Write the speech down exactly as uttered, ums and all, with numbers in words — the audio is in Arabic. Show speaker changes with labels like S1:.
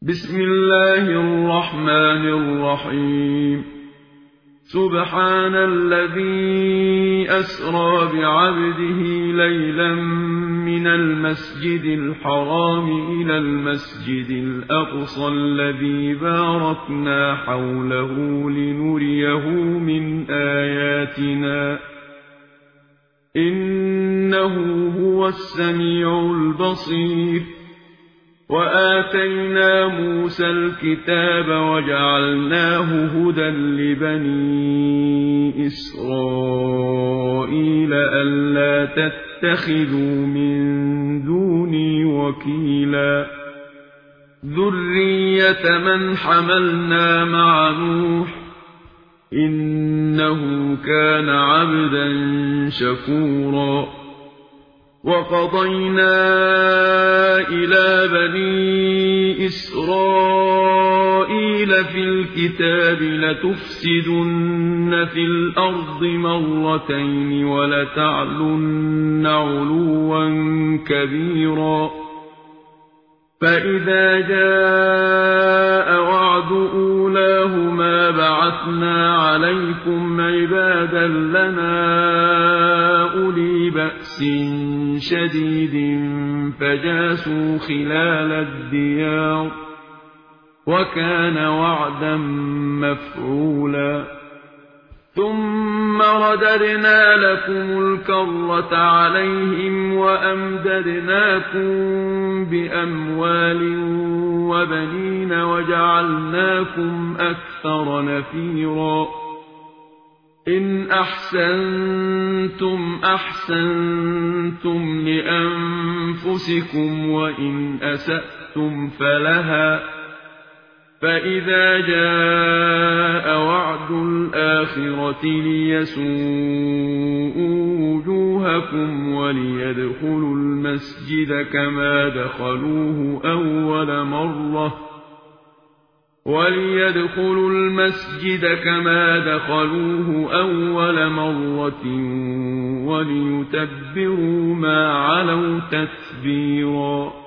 S1: بسم الله الرحمن الرحيم سبحان الذي أسرى بعبده ليلا من المسجد الحرام إلى المسجد الأقصى الذي باركنا حوله لنريه من آياتنا إنه هو السميع البصير. وآتينا موسى الكتاب وجعلناه هدى لبني إسرائيل ألا تتخذوا من دوني وكيلا ذرية من حملنا مع نوح إنه كان عبدا شكورا. وقضينا إلى بني إسرائيل في الكتاب لتفسدن في الأرض مرتين ولتعلن علوا كبيرا. فإذا جاء وعد أولاهما بعثنا عليكم عبادا لنا أولي بأس شديد فجاسوا خلال الديار وكان وعدا مفعولا. ثم رددنا لكم الكرة عليهم وأمددناكم بأموال وبنين وجعلناكم أكثر نفيرا. إن أحسنتم أحسنتم لأنفسكم وإن أسأتم فلها. فإذا جاء وعد الآخرة ليسوءوا وجوهكم وليدخلوا المسجد كما دخلوه أول مرة وليدخلوا المسجد كما دخلوه أول مرة وليتبروا ما علوا تتبيرا.